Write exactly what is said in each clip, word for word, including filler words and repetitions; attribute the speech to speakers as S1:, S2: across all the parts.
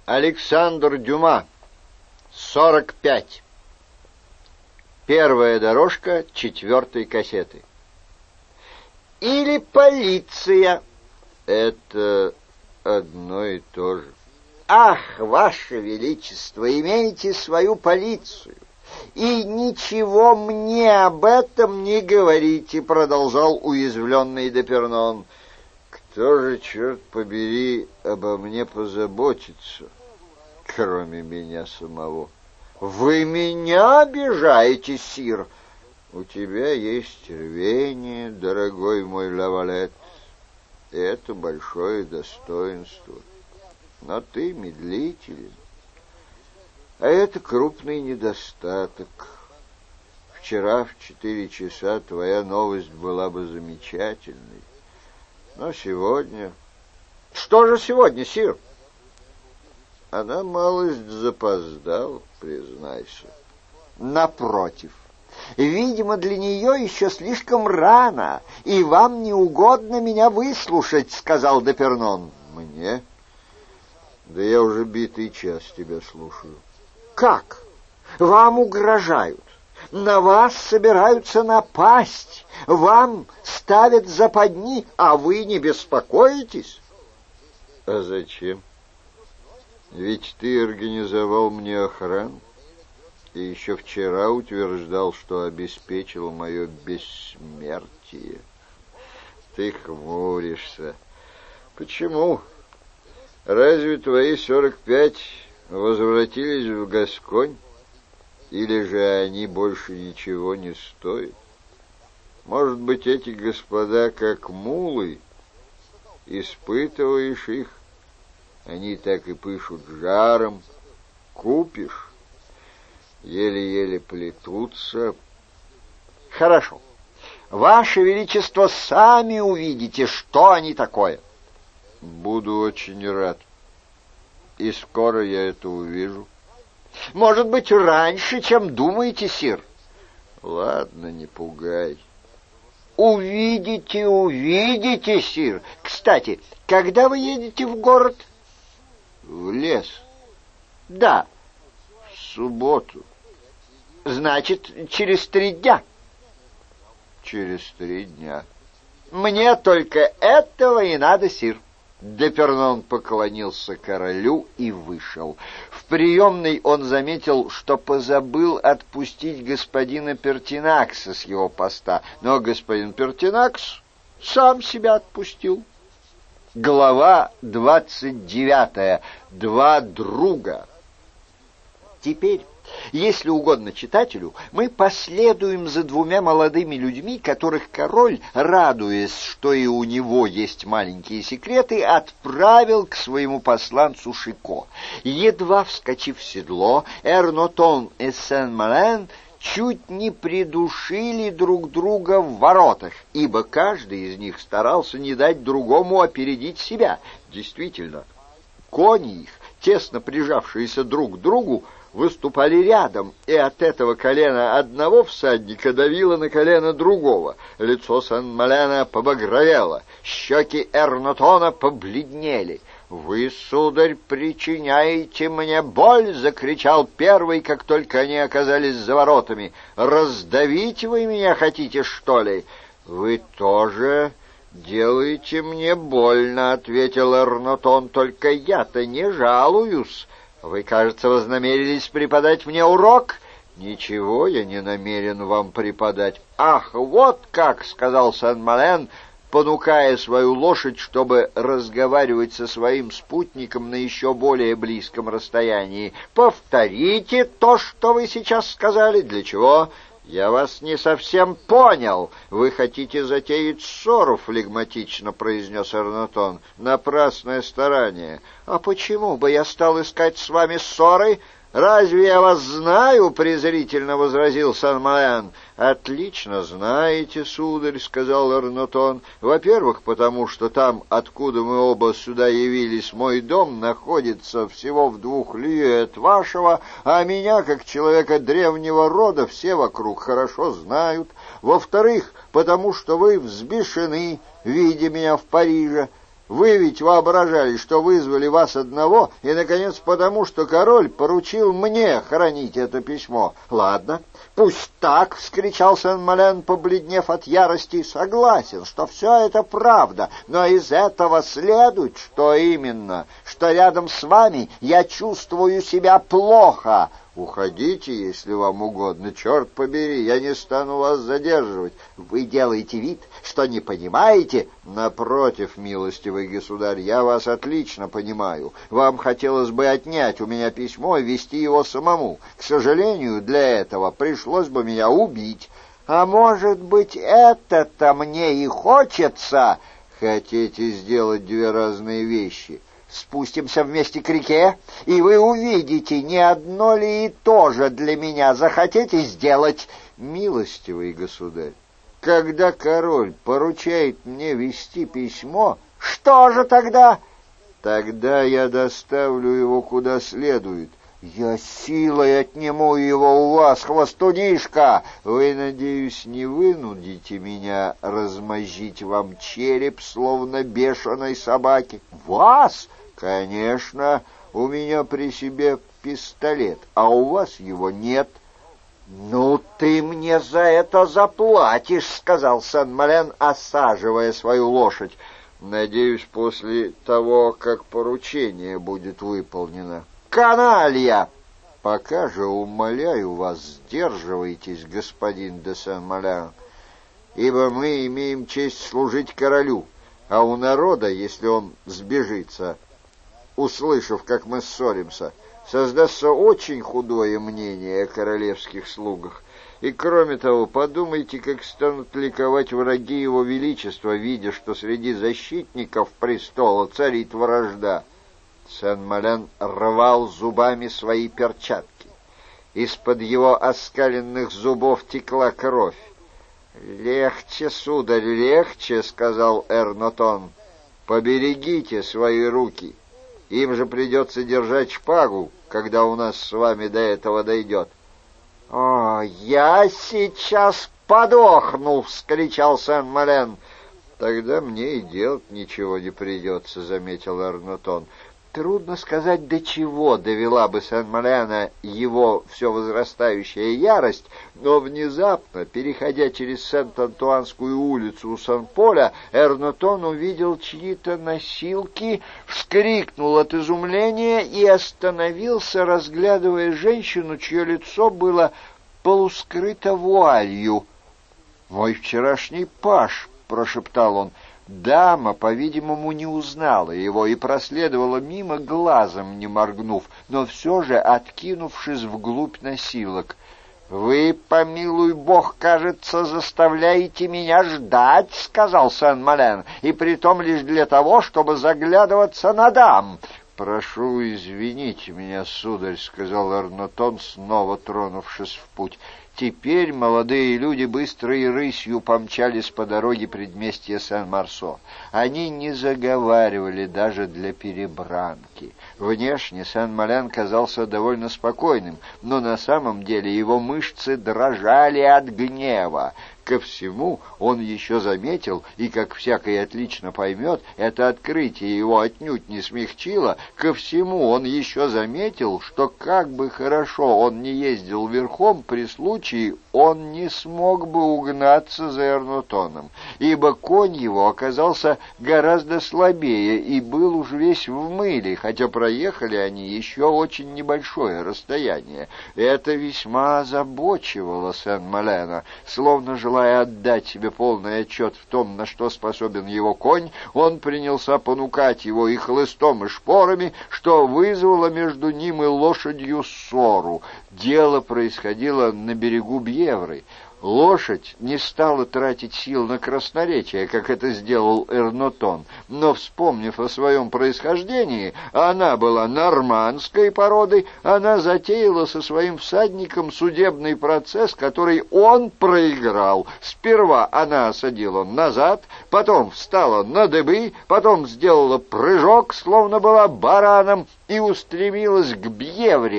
S1: Александр Дюма. Сорок пять. Первая дорожка четвертой кассеты. Или полиция. Это одно и то же. Ах, Ваше Величество, имейте свою полицию. И ничего мне об этом не говорите, продолжал уязвленный Депернон. Кто же, черт побери, обо мне позаботится, кроме меня самого? Вы меня обижаете, сир. У тебя есть рвение, дорогой мой Лавалет, и это большое достоинство. Но ты медлителен, а это крупный недостаток. Вчера в четыре часа твоя новость была бы замечательной, но сегодня... Что же сегодня, сир? Она малость запоздала, признайся. Напротив, видимо, для нее еще слишком рано, и вам не угодно меня выслушать, сказал Депернон. Мне? Да я уже битый час тебя слушаю. Как? Вам угрожают, на вас собираются напасть, вам ставят западни, а вы не беспокоитесь? А зачем? Ведь ты организовал мне охрану, и еще вчера утверждал, что обеспечил мое бессмертие. Ты хмуришься. Почему? Разве твои сорок пять возвратились в Гасконь? Или же они больше ничего не стоят? Может быть, эти господа как мулы? Испытываешь их, они так и пышут жаром. Купишь, еле-еле плетутся. Хорошо. Ваше Величество, сами увидите, что они такое. Буду очень рад. И скоро я это увижу. Может быть, раньше, чем думаете, сир. Ладно, не пугай. Увидите, увидите, сир. Кстати, когда вы едете в город? В лес. Да. В субботу. Значит, через три дня. Через три дня. Мне только этого и надо, сир. Депернон поклонился королю и вышел. В приемной он заметил, что позабыл отпустить господина Пертинакса с его поста, но господин Пертинакс сам себя отпустил. Глава двадцать девятая. Два друга. Теперь, если угодно читателю, мы последуем за двумя молодыми людьми, которых король, радуясь, что и у него есть маленькие секреты, отправил к своему посланцу Шико. Едва вскочив в седло, Эрнотон и Сен-Мален чуть не придушили друг друга в воротах, ибо каждый из них старался не дать другому опередить себя. Действительно, кони их, тесно прижавшиеся друг к другу, выступали рядом, и от этого колено одного всадника давило на колено другого. Лицо Сен-Малена побагровело, щеки Эрнотона побледнели. «Вы, сударь, причиняете мне боль!» — закричал первый, как только они оказались за воротами. «Раздавить вы меня хотите, что ли?» «Вы тоже делаете мне больно», — ответил Эрнотон, — «только я-то не жалуюсь. Вы, кажется, вознамерились преподать мне урок?» «Ничего я не намерен вам преподать». «Ах, вот как!» — сказал Сен-Мален, понукая свою лошадь, чтобы разговаривать со своим спутником на еще более близком расстоянии. «Повторите то, что вы сейчас сказали. Для чего?» «Я вас не совсем понял. Вы хотите затеять ссору?» — флегматично произнес Эрнотон. «Напрасное старание. А почему бы я стал искать с вами ссоры? Разве я вас знаю?» — презрительно возразил Сен-Мален. «Отлично знаете, сударь», — сказал Эрнотон. «Во-первых, потому что там, откуда мы оба сюда явились, мой дом находится всего в двух лье от вашего, а меня, как человека древнего рода, все вокруг хорошо знают. Во-вторых, потому что вы взбешены, видя меня в Париже. Вы ведь воображали, что вызвали вас одного, и, наконец, потому что король поручил мне хранить это письмо. Ладно, пусть так, — вскричал Сен-Мален, побледнев от ярости. Согласен, что все это правда, но из этого следует, что именно, что рядом с вами я чувствую себя плохо. Уходите, если вам угодно, черт побери, я не стану вас задерживать. Вы делаете вид, что не понимаете? Напротив, милостивый государь, я вас отлично понимаю. Вам хотелось бы отнять у меня письмо и вести его самому. К сожалению, для этого пришлось бы меня убить. А может быть, это-то мне и хочется? Хотите сделать две разные вещи? Спустимся вместе к реке, и вы увидите, не одно ли и то же для меня захотите сделать. Милостивый государь, когда король поручает мне вести письмо, что же тогда? Тогда я доставлю его куда следует. Я силой отниму его у вас, хвостунишка. Вы, надеюсь, не вынудите меня размозжить вам череп, словно бешеной собаки? Вас? Конечно, у меня при себе пистолет, а у вас его нет. Ну, ты мне за это заплатишь, — сказал Сен-Мален, осаживая свою лошадь. Надеюсь, после того, как поручение будет выполнено. Каналья! Пока же, умоляю вас, сдерживайтесь, господин де Сен-Мален, ибо мы имеем честь служить королю, а у народа, если он сбежится, услышав, как мы ссоримся, создастся очень худое мнение о королевских слугах. И, кроме того, подумайте, как станут ликовать враги его величества, видя, что среди защитников престола царит вражда. Сен-Мален рвал зубами свои перчатки. Из-под его оскаленных зубов текла кровь. «Легче, сударь, легче», — сказал Эрнотон. «Поберегите свои руки. Им же придется держать шпагу, когда у нас с вами до этого дойдет». «О, я сейчас подохну!» — вскричал Сен-Мален. «Тогда мне и делать ничего не придется», — заметил Эрнотон. Трудно сказать, до чего довела бы Сен-Малена его все возрастающая ярость, но внезапно, переходя через Сент-Антуанскую улицу у Сан-Поля, Эрнотон увидел чьи-то носилки, вскрикнул от изумления и остановился, разглядывая женщину, чье лицо было полускрыто вуалью. «Мой вчерашний паж», — прошептал он. Дама, по-видимому, не узнала его и проследовала мимо, глазом не моргнув, но все же откинувшись вглубь носилок. «Вы, помилуй бог, кажется, заставляете меня ждать», — сказал Сен-Мален, — «и притом лишь для того, чтобы заглядываться на дам». «Прошу извинить меня, сударь», — сказал Эрнотон, снова тронувшись в путь. Теперь молодые люди быстрой рысью помчались по дороге предместья Сен-Марсо. Они не заговаривали даже для перебранки. Внешне Сен-Мален казался довольно спокойным, но на самом деле его мышцы дрожали от гнева. Ко всему он еще заметил, и, как всякий отлично поймет, это открытие его отнюдь не смягчило, ко всему он еще заметил, что как бы хорошо он не ездил верхом, при случае он не смог бы угнаться за Эрнотоном, ибо конь его оказался гораздо слабее и был уж весь в мыле, хотя проехали они еще очень небольшое расстояние. Это весьма озабочивало Сен-Малена, словно желая Желая отдать себе полный отчет в том, на что способен его конь, он принялся понукать его и хлыстом, и шпорами, что вызвало между ним и лошадью ссору. Дело происходило на берегу Бьевры. Лошадь не стала тратить сил на красноречие, как это сделал Эрнотон, но, вспомнив о своем происхождении, она была нормандской породы, она затеяла со своим всадником судебный процесс, который он проиграл. Сперва она осадила назад, потом встала на дыбы, потом сделала прыжок, словно была бараном, и устремилась к Бьевре.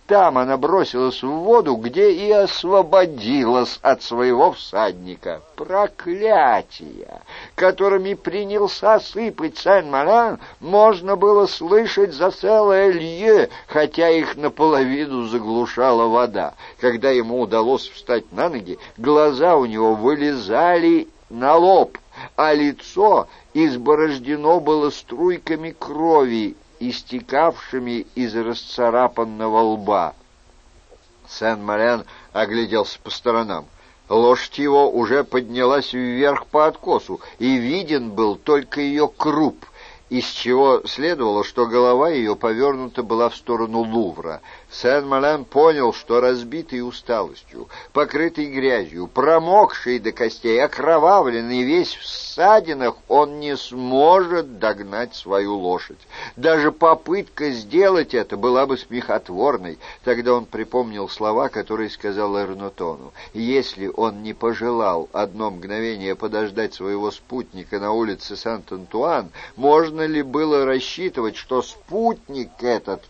S1: Там она бросилась в воду, где и освободилась от своего всадника. Проклятия, которыми принялся сыпать Сен-Мален, можно было слышать за целое лье, хотя их наполовину заглушала вода. Когда ему удалось встать на ноги, глаза у него вылезали на лоб, а лицо изборождено было струйками крови, истекавшими из расцарапанного лба. Сен-Мален огляделся по сторонам. Лошадь его уже поднялась вверх по откосу, и виден был только ее круп, из чего следовало, что голова ее повернута была в сторону Лувра. Сен-Мален понял, что разбитый усталостью, покрытый грязью, промокший до костей, окровавленный, весь в ссадинах, он не сможет догнать свою лошадь. Даже попытка сделать это была бы смехотворной. Тогда он припомнил слова, которые сказал Эрнотону. Если он не пожелал одно мгновение подождать своего спутника на улице Сент-Антуан, можно ли было рассчитывать, что спутник этот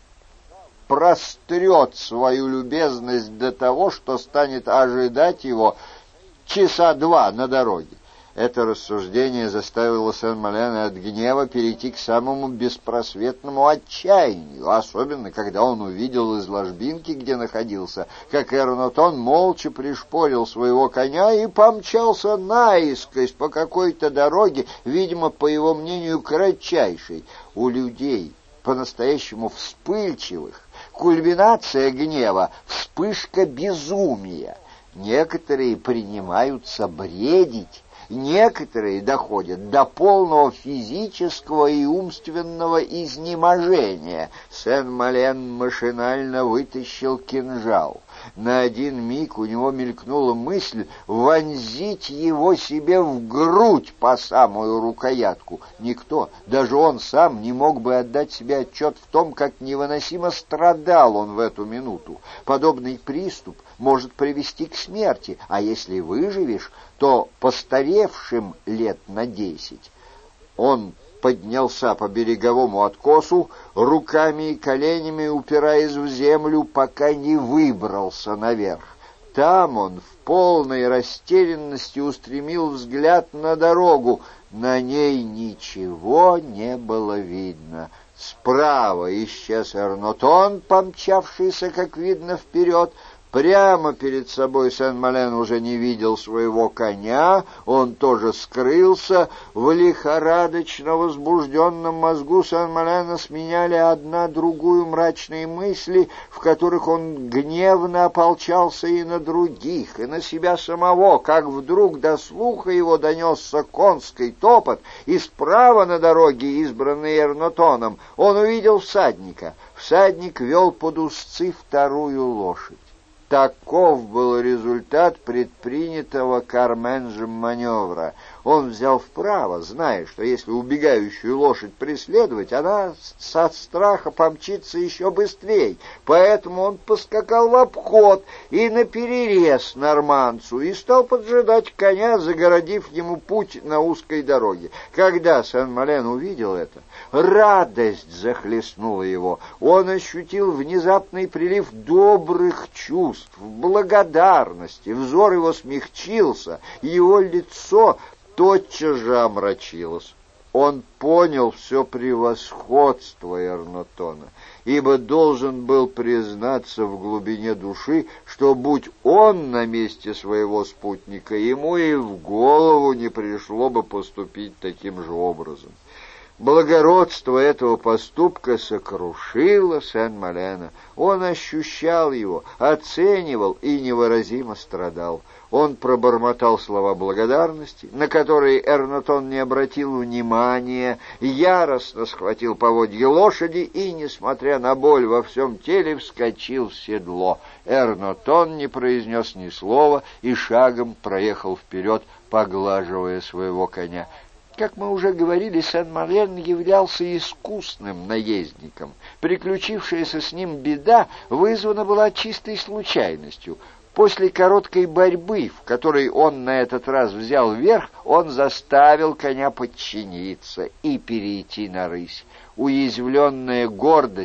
S1: прострет свою любезность до того, что станет ожидать его часа два на дороге? Это рассуждение заставило Сен-Малена от гнева перейти к самому беспросветному отчаянию, особенно когда он увидел из ложбинки, где находился, как Эрнотон молча пришпорил своего коня и помчался наискось по какой-то дороге, видимо, по его мнению, кратчайшей. У людей, по-настоящему вспыльчивых, кульминация гнева — вспышка безумия. Некоторые принимаются бредить, некоторые доходят до полного физического и умственного изнеможения. Сен-Мален машинально вытащил кинжал. На один миг у него мелькнула мысль вонзить его себе в грудь по самую рукоятку. Никто, даже он сам, не мог бы отдать себе отчет в том, как невыносимо страдал он в эту минуту. Подобный приступ может привести к смерти, а если выживешь, то постаревшим лет на десять. Он поднялся по береговому откосу, руками и коленями упираясь в землю, пока не выбрался наверх. Там он в полной растерянности устремил взгляд на дорогу. На ней ничего не было видно. Справа исчез Эрнотон, помчавшийся, как видно, вперед. Прямо перед собой Сен-Мален уже не видел своего коня, он тоже скрылся. В лихорадочно возбужденном мозгу Сен-Малена сменяли одна другую мрачные мысли, в которых он гневно ополчался и на других, и на себя самого, как вдруг до слуха его донесся конский топот, и справа на дороге, избранной Эрнотоном, он увидел всадника. Всадник вел под узцы вторую лошадь. Таков был результат предпринятого Карменжем маневра. Он взял вправо, зная, что если убегающую лошадь преследовать, она со страха помчится еще быстрее. Поэтому он поскакал в обход и наперерез норманцу и стал поджидать коня, загородив ему путь на узкой дороге. Когда Сен-Мален увидел это, радость захлестнула его. Он ощутил внезапный прилив добрых чувств, благодарности. Взор его смягчился, его лицо тотчас же омрачилось. Он понял все превосходство Эрнотона, ибо должен был признаться в глубине души, что, будь он на месте своего спутника, ему и в голову не пришло бы поступить таким же образом. Благородство этого поступка сокрушило Сен-Малена. Он ощущал его, оценивал и невыразимо страдал. Он пробормотал слова благодарности, на которые Эрнотон не обратил внимания, яростно схватил поводья лошади и, несмотря на боль во всем теле, вскочил в седло. Эрнотон не произнес ни слова и шагом проехал вперед, поглаживая своего коня. Как мы уже говорили, Сен-Мален являлся искусным наездником. Приключившаяся с ним беда вызвана была чистой случайностью. После короткой борьбы, в которой он на этот раз взял верх, он заставил коня подчиниться и перейти на рысь. Уязвленная гордость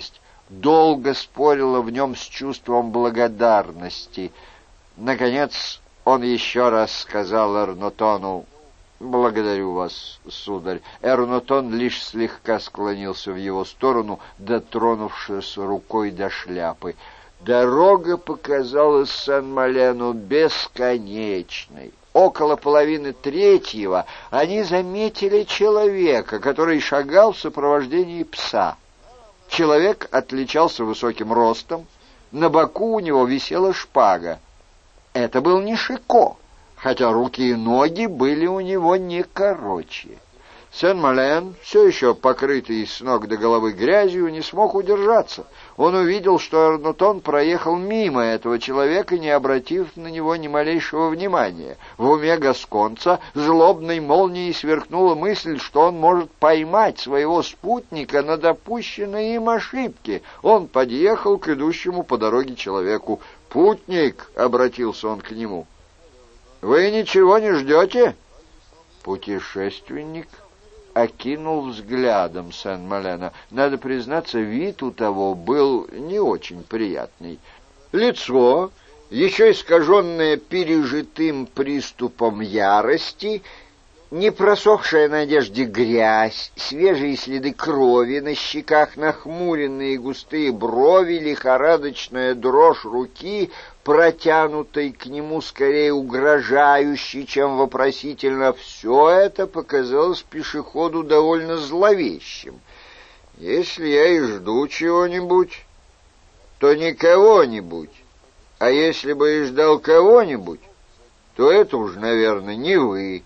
S1: долго спорила в нем с чувством благодарности. Наконец он еще раз сказал Эрнотону: «Благодарю вас, сударь». Эрнотон лишь слегка склонился в его сторону, дотронувшись рукой до шляпы. Дорога показалась Сен-Малену бесконечной. Около половины третьего они заметили человека, который шагал в сопровождении пса. Человек отличался высоким ростом, на боку у него висела шпага. Это был не Шико, хотя руки и ноги были у него не короче. Сен-Мален, все еще покрытый с ног до головы грязью, не смог удержаться. Он увидел, что Эрнотон проехал мимо этого человека, не обратив на него ни малейшего внимания. В уме гасконца злобной молнией сверкнула мысль, что он может поймать своего спутника на допущенной им ошибке. Он подъехал к идущему по дороге человеку. «Путник», — обратился он к нему, — «вы ничего не ждете?» Путешественник окинул взглядом Сен-Малена. Надо признаться, вид у того был не очень приятный. Лицо, еще искаженное пережитым приступом ярости, не просохшая на одежде грязь, свежие следы крови на щеках, нахмуренные густые брови, лихорадочная дрожь руки, протянутой к нему скорее угрожающей, чем вопросительно, все это показалось пешеходу довольно зловещим. «Если я и жду чего-нибудь, то не кого-нибудь, а если бы и ждал кого-нибудь, то это уж, наверное, не вы».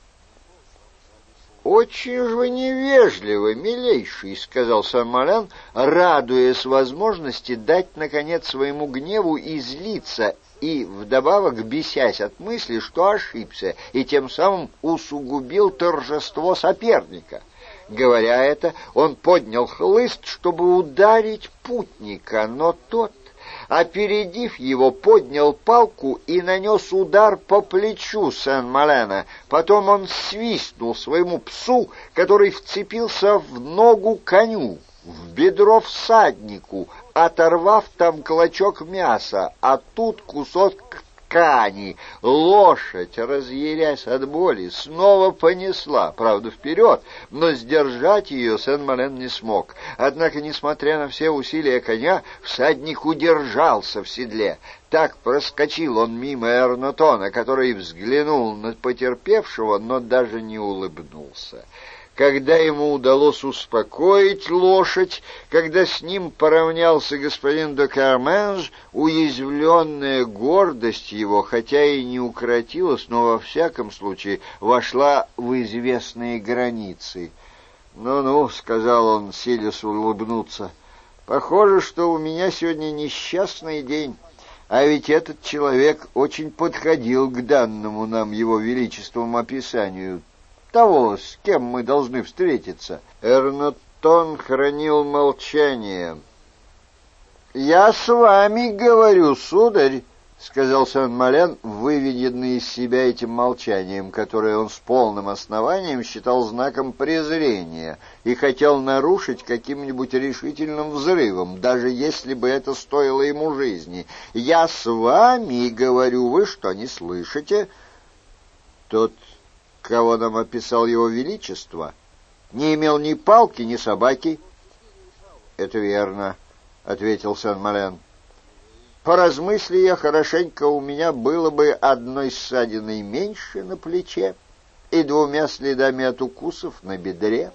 S1: «Очень же вы невежливы, милейший», — сказал Сен-Мален, радуясь возможности дать, наконец, своему гневу излиться и, вдобавок, бесясь от мысли, что ошибся, и тем самым усугубил торжество соперника. Говоря это, он поднял хлыст, чтобы ударить путника, но тот, опередив его, поднял палку и нанес удар по плечу Сен-Малена. Потом он свистнул своему псу, который вцепился в ногу коню, в бедро всаднику, оторвав там клочок мяса, а тут кусок ткани. Лошадь, разъярясь от боли, снова понесла, правда, вперед, но сдержать ее Сен-Мален не смог. Однако, несмотря на все усилия коня, всадник удержался в седле. Так проскочил он мимо Эрнотона, который взглянул на потерпевшего, но даже не улыбнулся. Когда ему удалось успокоить лошадь, когда с ним поравнялся господин де Карменж, уязвленная гордость его, хотя и не укротилась, но во всяком случае вошла в известные границы. «Ну-ну», — сказал он, силясь улыбнуться, — «похоже, что у меня сегодня несчастный день, а ведь этот человек очень подходил к данному нам его величеством описанию того, с кем мы должны встретиться». Эрнотон хранил молчание. «Я с вами говорю, сударь», — сказал Сен-Мален, выведенный из себя этим молчанием, которое он с полным основанием считал знаком презрения и хотел нарушить каким-нибудь решительным взрывом, даже если бы это стоило ему жизни. «Я с вами говорю, вы что, не слышите?» Тот, кого нам описал его величество, не имел ни палки, ни собаки. — Это верно, — ответил Сен-Мален. — Поразмысли хорошенько, у меня было бы одной ссадиной меньше на плече и двумя следами от укусов на бедре.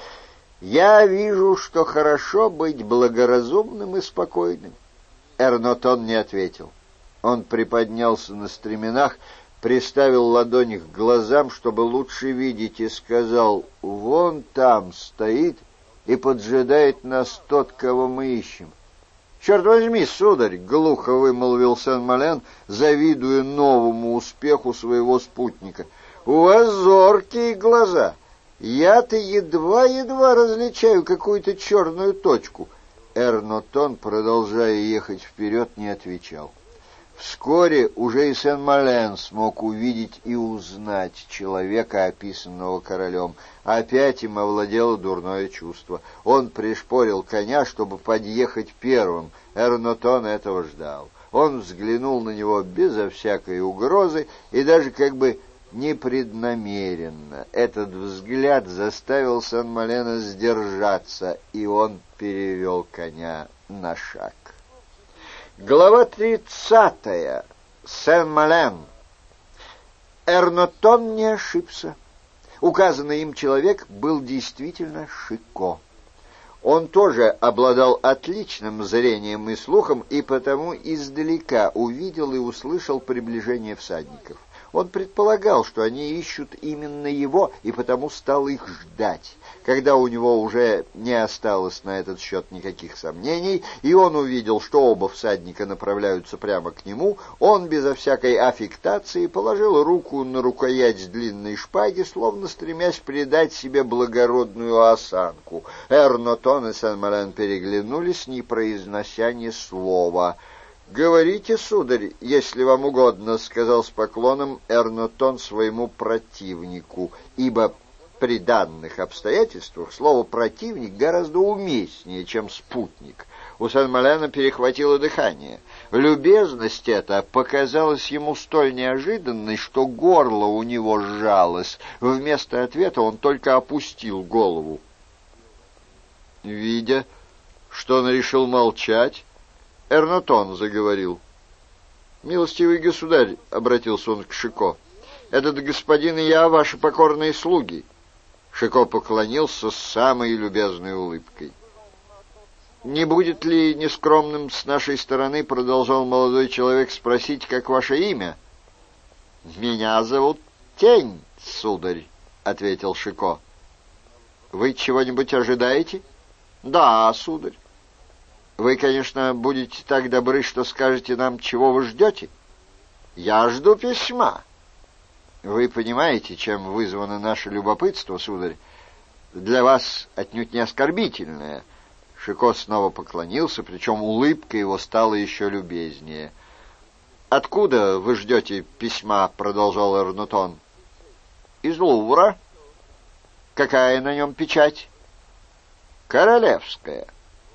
S1: Я вижу, что хорошо быть благоразумным и спокойным. Эрнотон не ответил. Он приподнялся на стременах, приставил ладонь к глазам, чтобы лучше видеть, и сказал: «Вон там стоит и поджидает нас тот, кого мы ищем». «Черт возьми, сударь!» — глухо вымолвил Сен-Мален, завидуя новому успеху своего спутника. «У вас зоркие глаза. Я-то едва-едва различаю какую-то черную точку». Эрнотон, продолжая ехать вперед, не отвечал. Вскоре уже и Сен-Мален смог увидеть и узнать человека, описанного королем. Опять им овладело дурное чувство. Он пришпорил коня, чтобы подъехать первым. Эрнотон этого ждал. Он взглянул на него безо всякой угрозы и даже как бы непреднамеренно. Этот взгляд заставил Сен-Малена сдержаться, и он перевел коня на шаг. Глава тридцатая. Сен-Мален. Эрнотон не ошибся. Указанный им человек был действительно Шико. Он тоже обладал отличным зрением и слухом, и потому издалека увидел и услышал приближение всадников. Он предполагал, что они ищут именно его, и потому стал их ждать. Когда у него уже не осталось на этот счет никаких сомнений, и он увидел, что оба всадника направляются прямо к нему, он безо всякой аффектации положил руку на рукоять длинной шпаги, словно стремясь придать себе благородную осанку. Эрнотон и Сен-Мален переглянулись, не произнося ни слова. «Говорите, сударь, если вам угодно», — сказал с поклоном Эрнотон своему противнику, ибо при данных обстоятельствах слово «противник» гораздо уместнее, чем «спутник». У Сен-Малена перехватило дыхание. Любезность эта показалась ему столь неожиданной, что горло у него сжалось. Вместо ответа он только опустил голову. Видя, что он решил молчать, Эрнотон заговорил. «Милостивый государь», — обратился он к Шико, — «этот господин и я ваши покорные слуги». Шико поклонился с самой любезной улыбкой. «Не будет ли нескромным с нашей стороны, — продолжал молодой человек, — спросить, как ваше имя?» «Меня зовут Тень, сударь», — ответил Шико. «Вы чего-нибудь ожидаете?» «Да, сударь». «Вы, конечно, будете так добры, что скажете нам, чего вы ждете?» «Я жду письма». «Вы понимаете, чем вызвано наше любопытство, сударь? Для вас отнюдь не оскорбительное». Шико снова поклонился, причем улыбка его стала еще любезнее. «Откуда вы ждете письма?» — продолжал Эрнотон. «Из Лувра». «Какая на нем печать?» «Королевская».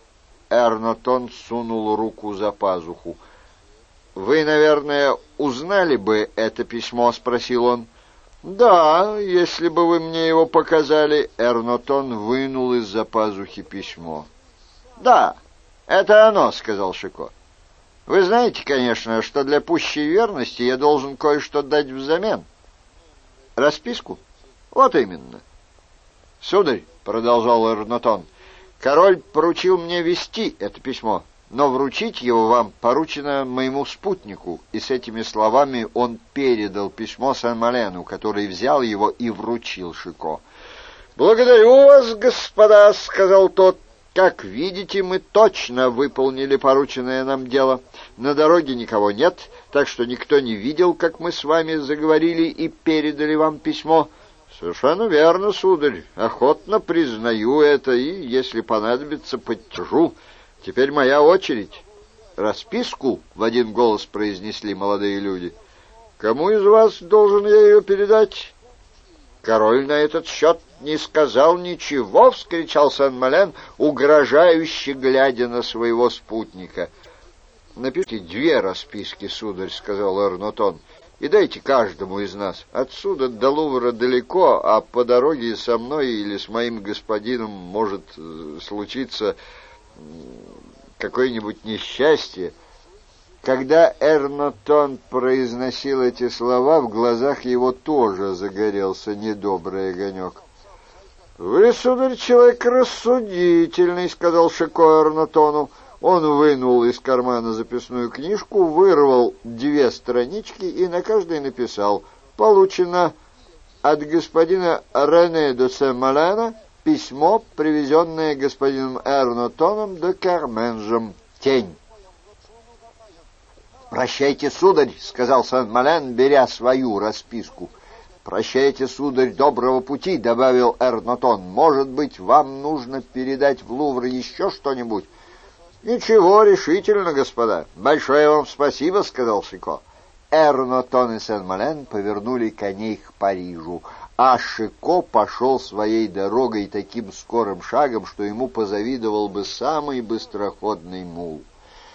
S1: Эрнотон сунул руку за пазуху. «Вы, наверное, узнали бы это письмо?» — спросил он. «Да, если бы вы мне его показали». Эрнотон вынул из-за пазухи письмо. «Да, это оно», — сказал Шико. «Вы знаете, конечно, что для пущей верности я должен кое-что дать взамен». «Расписку?» «Вот именно». «Сударь», — продолжал Эрнотон, — «король поручил мне вести это письмо, но вручить его вам поручено моему спутнику». И с этими словами он передал письмо Сен-Малену, который взял его и вручил Шико. «Благодарю вас, господа», — сказал тот. «Как видите, мы точно выполнили порученное нам дело. На дороге никого нет, так что никто не видел, как мы с вами заговорили и передали вам письмо». «Совершенно верно, сударь. Охотно признаю это, и, если понадобится, подтяжу. Теперь моя очередь». «Расписку?» — в один голос произнесли молодые люди. «Кому из вас должен я ее передать?» «Король на этот счет не сказал ничего», — вскричал Сен-Мален, угрожающе глядя на своего спутника. «Напишите две расписки, сударь», — сказал Эрнотон, — «и дайте каждому из нас. Отсюда до Лувра далеко, а по дороге со мной или с моим господином может случиться какое-нибудь несчастье». Когда Эрнотон произносил эти слова, в глазах его тоже загорелся недобрый огонек. «Вы, сударь, человек рассудительный», — сказал Шико Эрнотону. Он вынул из кармана записную книжку, вырвал две странички и на каждой написал: «Получено от господина Рене де Сен-Малена письмо, привезенное господином Эрнотоном де Керменжем. Тень». «Прощайте, сударь», — сказал Сен-Мален, беря свою расписку. «Прощайте, сударь, доброго пути», — добавил Эрнотон. «Может быть, вам нужно передать в Лувр еще что-нибудь?» «Ничего, решительно, господа. Большое вам спасибо», — сказал Шико. Эрнотон и Сен-Мален повернули коней к Парижу, а Шико пошел своей дорогой таким скорым шагом, что ему позавидовал бы самый быстроходный мул.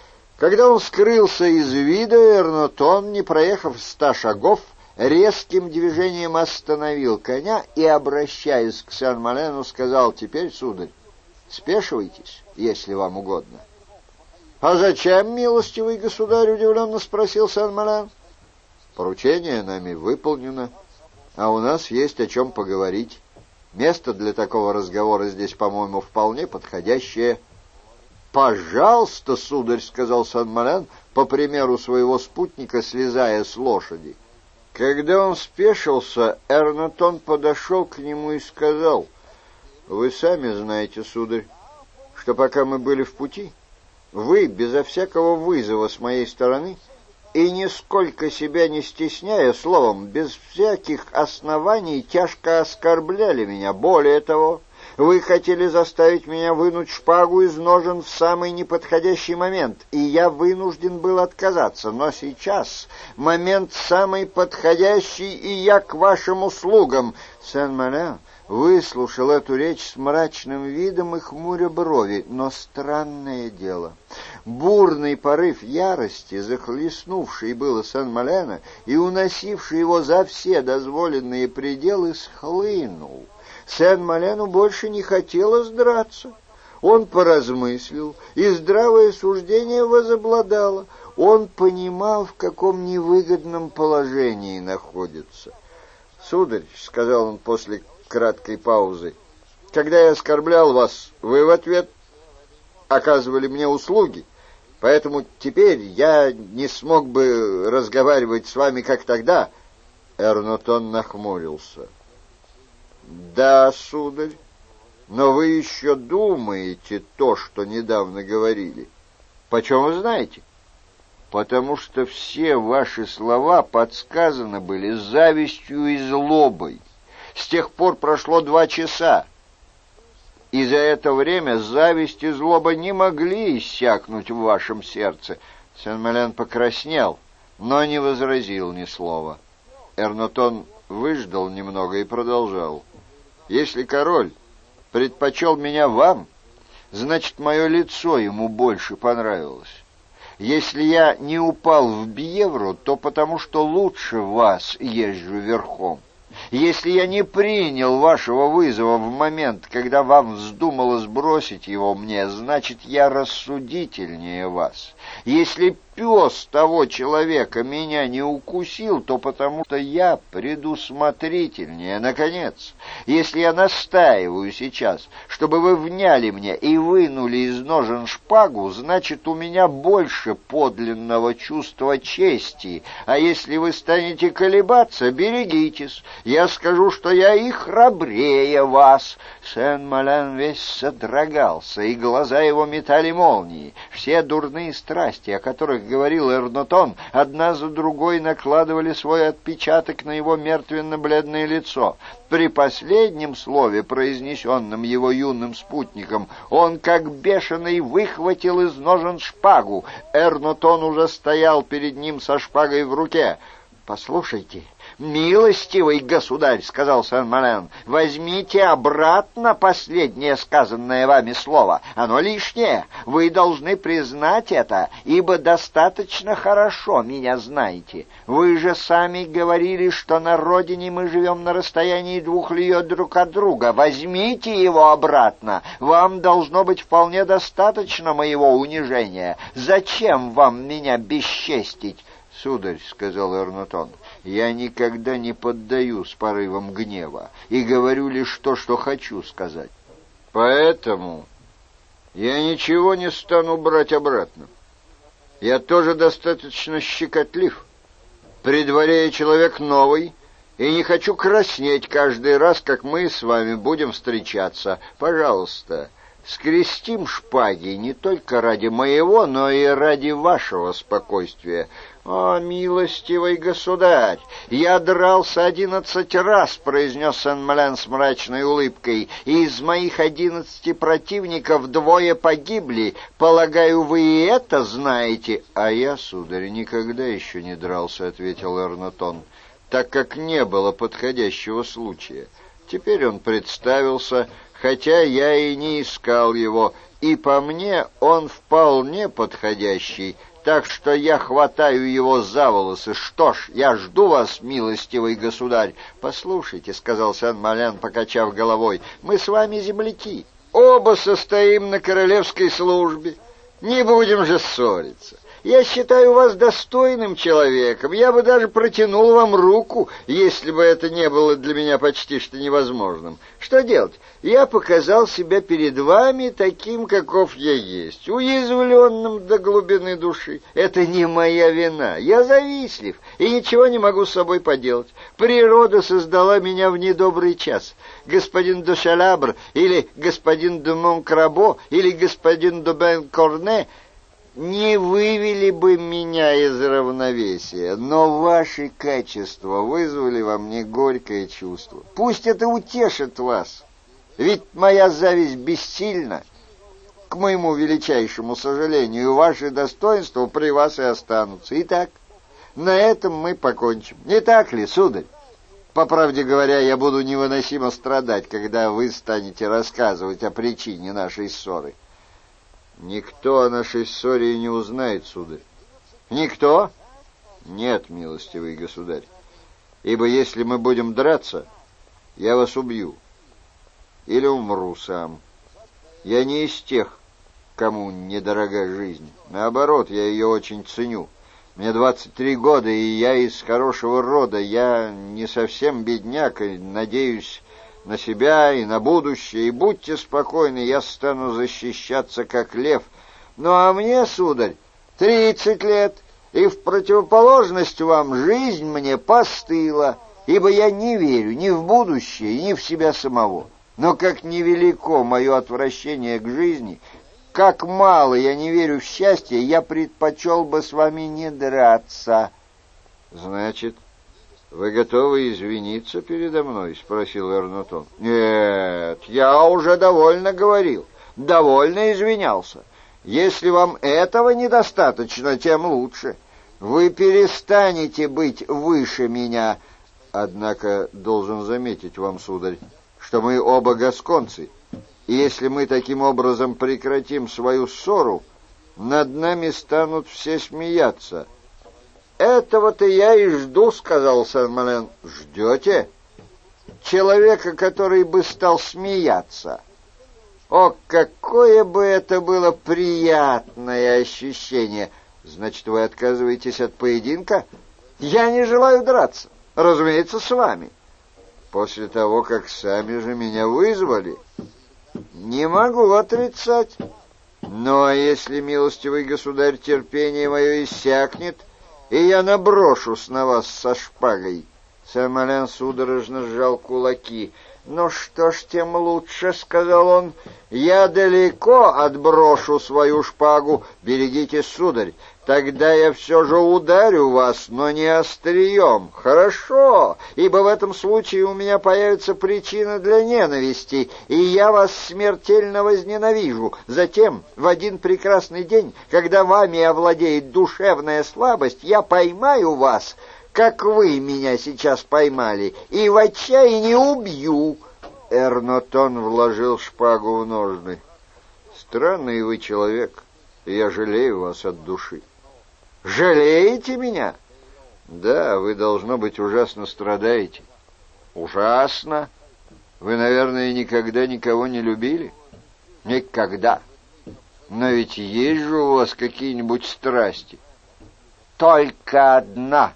S1: Когда он скрылся из вида, Эрнотон, не проехав ста шагов, резким движением остановил коня и, обращаясь к Сен-Малену, сказал: «Теперь, сударь, спешивайтесь, если вам угодно». «А зачем, милостивый государь?» — удивленно спросил Сен-Мален. «Поручение нами выполнено, а у нас есть о чем поговорить. Место для такого разговора здесь, по-моему, вполне подходящее». «Пожалуйста, сударь», — сказал Сен-Мален, по примеру своего спутника, слезая с лошади. Когда он спешился, Эрнотон подошел к нему и сказал: «Вы сами знаете, сударь, что пока мы были в пути, вы, безо всякого вызова с моей стороны, и нисколько себя не стесняя, словом, без всяких оснований, тяжко оскорбляли меня. Более того, вы хотели заставить меня вынуть шпагу из ножен в самый неподходящий момент, и я вынужден был отказаться. Но сейчас момент самый подходящий, и я к вашим услугам». Сен-Мален выслушал эту речь с мрачным видом и хмуря брови, но странное дело, бурный порыв ярости, захлестнувший было Сен-Малена и уносивший его за все дозволенные пределы, схлынул. Сен-Малену больше не хотелось драться. Он поразмыслил, и здравое суждение возобладало. Он понимал, в каком невыгодном положении находится. «Сударь», — сказал он после краткой паузы, — «когда я оскорблял вас, вы в ответ оказывали мне услуги, поэтому теперь я не смог бы разговаривать с вами, как тогда». Эрнотон нахмурился. «Да, сударь, но вы еще думаете то, что недавно говорили. Почем вы знаете?» «Потому что все ваши слова подсказаны были завистью и злобой. С тех пор прошло два часа, и за это время зависть и злоба не могли иссякнуть в вашем сердце». Сен-Мален покраснел, но не возразил ни слова. Эрнотон выждал немного и продолжал: «Если король предпочел меня вам, значит, мое лицо ему больше понравилось. Если я не упал в Биевру, то потому что лучше вас езжу верхом. Если я не принял вашего вызова в момент, когда вам вздумалось бросить его мне, значит, я рассудительнее вас. Если пес того человека меня не укусил, то потому что я предусмотрительнее. Наконец, если я настаиваю сейчас, чтобы вы вняли мне и вынули из ножен шпагу, значит, у меня больше подлинного чувства чести. А если вы станете колебаться, берегитесь. Я скажу, что я и храбрее вас». Сен-Мален весь содрогался, и глаза его метали молнии. Все дурные страсти, о которых говорил Эрнотон, одна за другой накладывали свой отпечаток на его мертвенно-бледное лицо. При последнем слове, произнесенном его юным спутником, он, как бешеный, выхватил из ножен шпагу. Эрнотон уже стоял перед ним со шпагой в руке. «Послушайте, милостивый государь, — сказал Сен-Мален, — возьмите обратно последнее сказанное вами слово. Оно лишнее. Вы должны признать это, ибо достаточно хорошо меня знаете. Вы же сами говорили, что на родине мы живем на расстоянии двух лье друг от друга. Возьмите его обратно. Вам должно быть вполне достаточно моего унижения. Зачем вам меня бесчестить?» «Сударь, — сказал Эрнотон, — я никогда не поддаюсь порывам гнева и говорю лишь то, что хочу сказать. Поэтому я ничего не стану брать обратно. Я тоже достаточно щекотлив. При дворе я человек новый, и не хочу краснеть каждый раз, как мы с вами будем встречаться. Пожалуйста, скрестим шпаги не только ради моего, но и ради вашего спокойствия». «О, милостивый государь, я дрался одиннадцать раз», — произнес Сен-Мален с мрачной улыбкой, «и из моих одиннадцати противников двое погибли. Полагаю, вы и это знаете?» «А я, сударь, никогда еще не дрался», — ответил Эрнотон, «так как не было подходящего случая. Теперь он представился, хотя я и не искал его, и по мне он вполне подходящий». Так что я хватаю его за волосы. Что ж, я жду вас, милостивый государь. Послушайте, — сказал Сен-Мален, покачав головой, — мы с вами земляки. Оба состоим на королевской службе. Не будем же ссориться. Я считаю вас достойным человеком. Я бы даже протянул вам руку, если бы это не было для меня почти что невозможным. Что делать? Я показал себя перед вами таким, каков я есть, уязвленным до глубины души. Это не моя вина. Я завистлив и ничего не могу с собой поделать. Природа создала меня в недобрый час. Господин де Шалабр или господин де Монкрабо или господин де Бен-Корне не вывели бы меня из равновесия, но ваши качества вызвали во мне горькое чувство. Пусть это утешит вас, ведь моя зависть бессильна. К моему величайшему сожалению, ваши достоинства при вас и останутся. Итак, на этом мы покончим. Не так ли, сударь? По правде говоря, я буду невыносимо страдать, когда вы станете рассказывать о причине нашей ссоры. Никто о нашей ссоре и не узнает, сударь. Никто? Нет, милостивый государь. Ибо если мы будем драться, я вас убью. Или умру сам. Я не из тех, кому недорога жизнь. Наоборот, я ее очень ценю. Мне двадцать три года, и я из хорошего рода. Я не совсем бедняк, и надеюсь на себя и на будущее, и будьте спокойны, я стану защищаться, как лев. Ну, а мне, сударь, тридцать лет, и в противоположность вам жизнь мне постыла, ибо я не верю ни в будущее, ни в себя самого. Но как невелико мое отвращение к жизни, как мало я не верю в счастье, я предпочел бы с вами не драться». «Значит, вы готовы извиниться передо мной?» — спросил Эрнотон. «Нет, я уже довольно говорил, довольно извинялся. Если вам этого недостаточно, тем лучше. Вы перестанете быть выше меня. Однако должен заметить вам, сударь, что мы оба гасконцы, и если мы таким образом прекратим свою ссору, над нами станут все смеяться». «Этого-то я и жду», — сказал Сен-Мален. «Ждете? Человека, который бы стал смеяться. О, какое бы это было приятное ощущение! Значит, вы отказываетесь от поединка?» «Я не желаю драться. Разумеется, с вами». «После того, как сами же меня вызвали?» «Не могу отрицать. Ну, а если, милостивый государь, терпение мое иссякнет, и я наброшусь на вас со шпагой?» Сен-Мален судорожно сжал кулаки. «Ну что ж, тем лучше», — сказал он. «Я далеко отброшу свою шпагу. Берегитесь, сударь. Тогда я все же ударю вас, но не острием. Хорошо, ибо в этом случае у меня появится причина для ненависти, и я вас смертельно возненавижу. Затем, в один прекрасный день, когда вами овладеет душевная слабость, я поймаю вас, как вы меня сейчас поймали, и в отчаянии убью». Эрнотон вложил шпагу в ножны. «Странный вы человек, и я жалею вас от души». «Жалеете меня?» «Да, вы, должно быть, ужасно страдаете». «Ужасно? Вы, наверное, никогда никого не любили?» «Никогда. Но ведь есть же у вас какие-нибудь страсти?» «Только одна».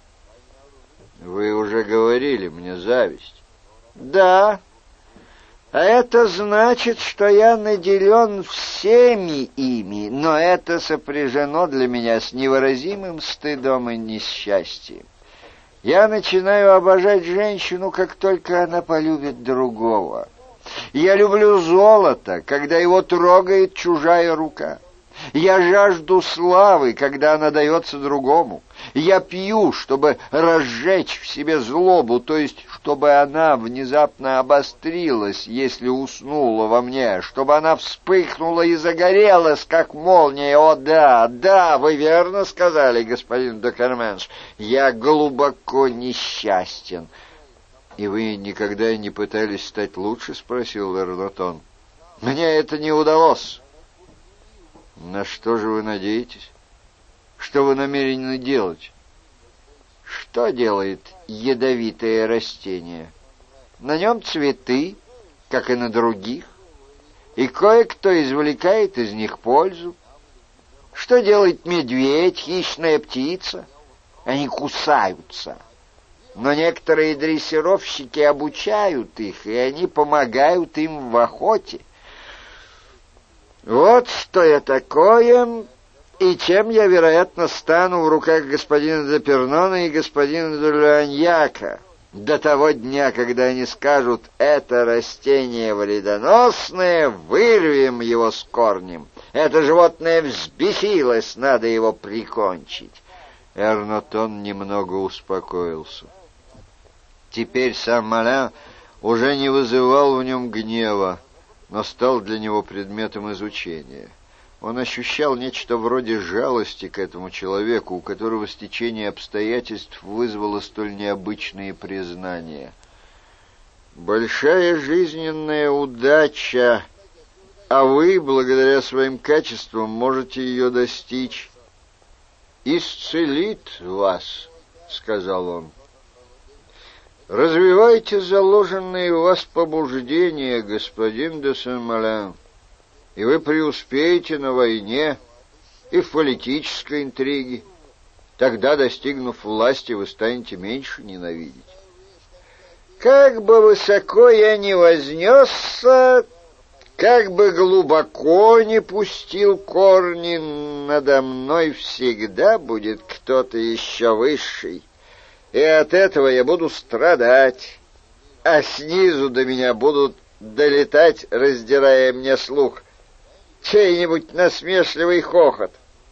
S1: «Вы уже говорили мне, зависть». «Да. А это значит, что я наделен всеми ими, но это сопряжено для меня с невыразимым стыдом и несчастьем. Я начинаю обожать женщину, как только она полюбит другого. Я люблю золото, когда его трогает чужая рука. Я жажду славы, когда она дается другому. Я пью, чтобы разжечь в себе злобу, то есть чтобы она внезапно обострилась, если уснула во мне, чтобы она вспыхнула и загорелась, как молния. О да, да, вы верно сказали, господин де Керменш, я глубоко несчастен. «И вы никогда не пытались стать лучше?» — спросил Эрнотон. «Мне это не удалось». «На что же вы надеетесь? Что вы намерены делать?» «Что делает ядовитое растение? На нем цветы, как и на других, и кое-кто извлекает из них пользу. Что делает медведь, хищная птица? Они кусаются». Но некоторые дрессировщики обучают их, и они помогают им в охоте. Вот что я такое, и чем я, вероятно, стану в руках господина де Пернона и господина де Луаньяка до того дня, когда они скажут: «Это растение вредоносное, вырвем его с корнем. Это животное взбесилось, надо его прикончить». Эрнотон немного успокоился. Теперь Сен-Малин уже не вызывал в нем гнева, но стал для него предметом изучения. Он ощущал нечто вроде жалости к этому человеку, у которого стечение обстоятельств вызвало столь необычные признания. «Большая жизненная удача, а вы, благодаря своим качествам, можете ее достичь. Исцелит вас», — сказал он. «Развивайте заложенные у вас побуждения, господин де Сен-Малин, и вы преуспеете на войне и в политической интриге. Тогда, достигнув власти, вы станете меньше ненавидеть. Как бы высоко я ни вознесся, как бы глубоко не пустил корни, надо мной всегда будет кто-то еще высший. И от этого я буду страдать, а снизу до меня будут долетать, раздирая мне слух, чей-нибудь насмешливый хохот.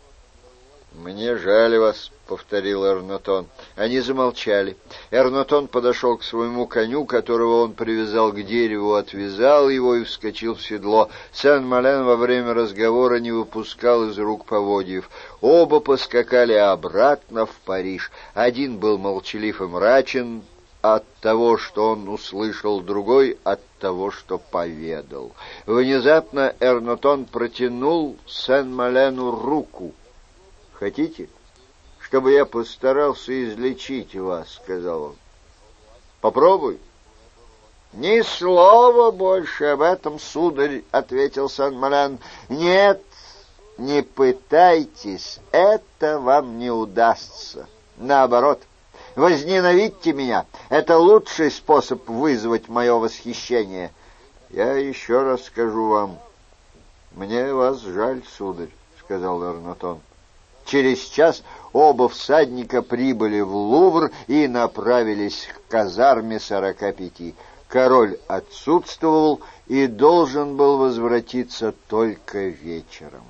S1: «Мне жаль вас», — повторил Эрнотон. Они замолчали. Эрнотон подошел к своему коню, которого он привязал к дереву, отвязал его и вскочил в седло. Сен-Малин во время разговора не выпускал из рук поводьев. Оба поскакали обратно в Париж. Один был молчалив и мрачен от того, что он услышал, другой — от того, что поведал. Внезапно Эрнотон протянул Сен-Малину руку. «Хотите, чтобы я постарался излечить вас?» — сказал он. «Попробуй». «Ни слова больше об этом, сударь», — ответил Сен-Малин. «Нет, не пытайтесь, это вам не удастся. Наоборот, возненавидьте меня, это лучший способ вызвать мое восхищение. Я еще раз скажу вам, мне вас жаль, сударь», — сказал Эрнотон. Через час оба всадника прибыли в Лувр и направились к казарме сорока пяти. Король отсутствовал и должен был возвратиться только вечером.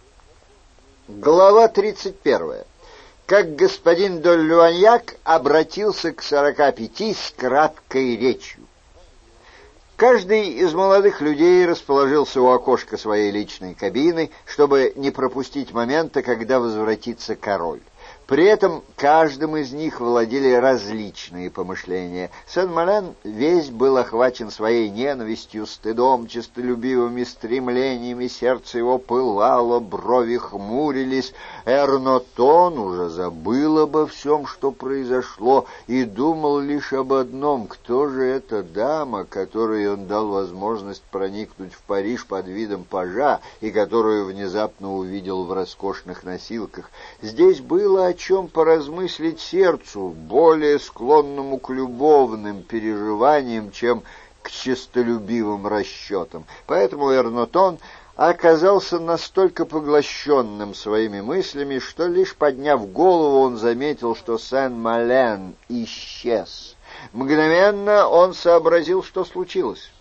S1: Глава тридцать первая. Как господин де Луаньяк обратился к сорока пяти с краткой речью. Каждый из молодых людей расположился у окошка своей личной кабины, чтобы не пропустить момента, когда возвратится король. При этом каждым из них владели различные помышления. Сен-Малин весь был охвачен своей ненавистью, стыдом, честолюбивыми стремлениями, сердце его пылало, брови хмурились. Эрнотон уже забыл обо всем, что произошло, и думал лишь об одном: кто же эта дама, которой он дал возможность проникнуть в Париж под видом пажа и которую внезапно увидел в роскошных носилках. Здесь было о чем поразмыслить сердцу, более склонному к любовным переживаниям, чем к честолюбивым расчетам. Поэтому Эрнотон оказался настолько поглощенным своими мыслями, что лишь подняв голову, он заметил, что Сен-Малин исчез. Мгновенно он сообразил, что случилось.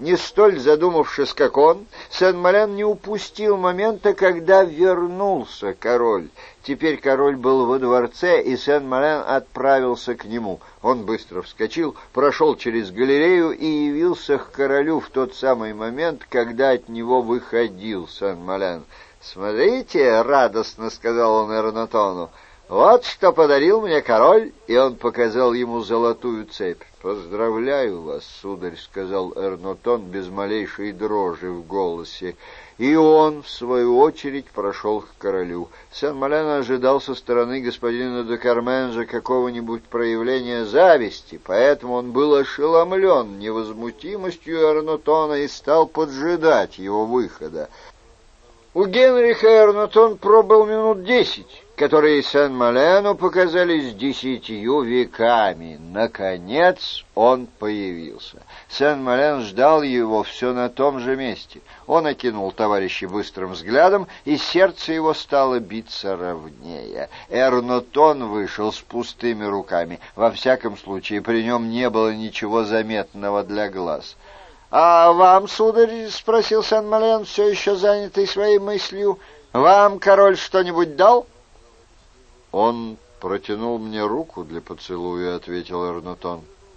S1: Не столь задумавшись, как он, Сен-Мален не упустил момента, когда вернулся король. Теперь король был во дворце, и Сен-Мален отправился к нему. Он быстро вскочил, прошел через галерею и явился к королю в тот самый момент, когда от него выходил Сен-Мален. «Смотрите», — радостно сказал он Эрнатону, — «вот что подарил мне король», и он показал ему золотую цепь. «Поздравляю вас, сударь», — сказал Эрнатон без малейшей дрожи в голосе. И он, в свою очередь, прошел к королю. Сен-Мален ожидал со стороны господина де Карменжа какого-нибудь проявления зависти, поэтому он был ошеломлен невозмутимостью Эрнатона и стал поджидать его выхода. У Генриха Эрнатон пробыл минут десять, которые Сен-Малену показались десятью веками. Наконец он появился. Сен-Мален ждал его все на том же месте. Он окинул товарища быстрым взглядом, и сердце его стало биться ровнее. Эрнатон вышел с пустыми руками. Во всяком случае, при нем не было ничего заметного для глаз. «А вам, сударь, — спросил Сен-Мален, все еще занятый своей мыслью, — вам король что-нибудь дал?» «Он протянул мне руку для поцелуя», — ответил Эрнатон.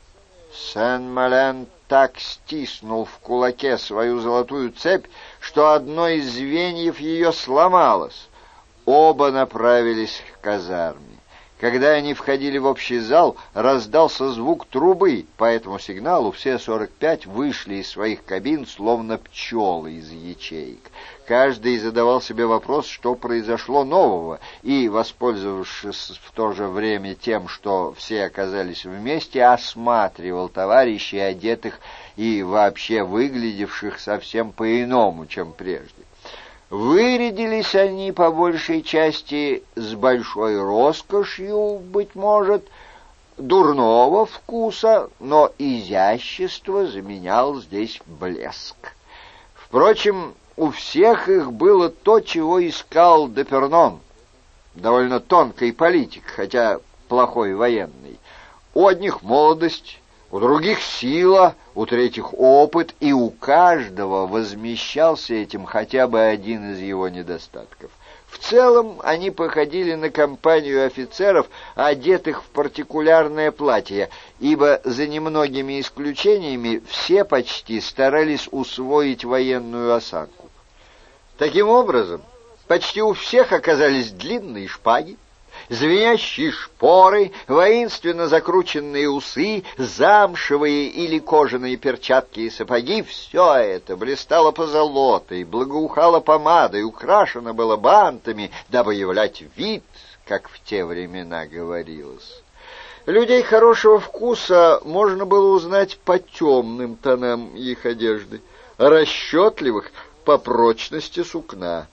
S1: Сен-Мален так стиснул в кулаке свою золотую цепь, что одно из звеньев ее сломалось. Оба направились к казарме. Когда они входили в общий зал, раздался звук трубы. По этому сигналу все сорок пять вышли из своих кабин, словно пчелы из ячеек. Каждый задавал себе вопрос, что произошло нового, и, воспользовавшись в то же время тем, что все оказались вместе, осматривал товарищей, одетых и вообще выглядевших совсем по-иному, чем прежде. Вырядились они по большей части с большой роскошью, быть может, дурного вкуса, но изящество заменял здесь блеск. Впрочем, у всех их было то, чего искал Депернон, довольно тонкий политик, хотя плохой военный. У одних молодость, у других сила, у третьих опыт, и у каждого возмещался этим хотя бы один из его недостатков. В целом они походили на компанию офицеров, одетых в партикулярное платье, ибо за немногими исключениями все почти старались усвоить военную осанку. Таким образом, почти у всех оказались длинные шпаги, звенящие шпоры, воинственно закрученные усы, замшевые или кожаные перчатки и сапоги — все это блистало позолотой, благоухало помадой, украшено было бантами, дабы являть вид, как в те времена говорилось. Людей хорошего вкуса можно было узнать по темным тонам их одежды, расчетливых — по прочности сукна,